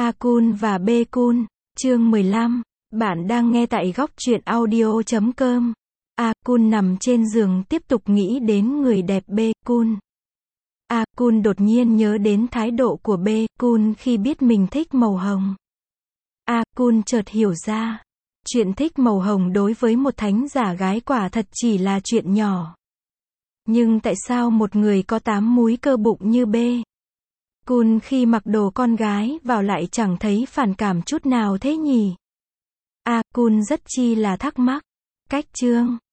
A Kun và B Kun, chương 15. Bạn đang nghe tại góc truyện audio.com. A Kun nằm trên giường tiếp tục nghĩ đến người đẹp B Kun. A Kun đột nhiên nhớ đến thái độ của B Kun khi biết mình thích màu hồng. A Kun chợt hiểu ra, chuyện thích màu hồng đối với một thánh giả gái quả thật chỉ là chuyện nhỏ. Nhưng tại sao một người có 8 múi cơ bụng như B Kun khi mặc đồ con gái vào lại chẳng thấy phản cảm chút nào thế nhỉ? A Kun rất chi là thắc mắc. Cách chương